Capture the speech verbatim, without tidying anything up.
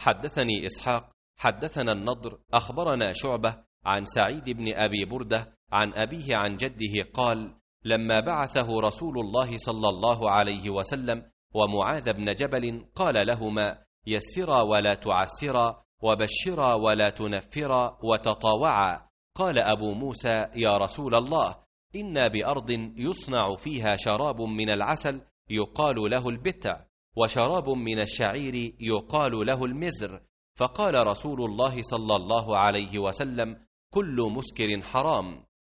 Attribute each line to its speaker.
Speaker 1: حدثني إسحاق حدثنا النضر أخبرنا شعبة عن سعيد بن أبي بردة عن أبيه عن جده قال: لما بعثه رسول الله صلى الله عليه وسلم ومعاذ بن جبل قال لهما: يسرا ولا تعسرا، وبشرا ولا تنفرا، وتطاوعا. قال أبو موسى: يا رسول الله، إنا بأرض يصنع فيها شراب من العسل يقال له البتع، وشراب من الشعير يقال له المزر. فقال رسول الله صلى الله عليه وسلم: كل مسكر حرام.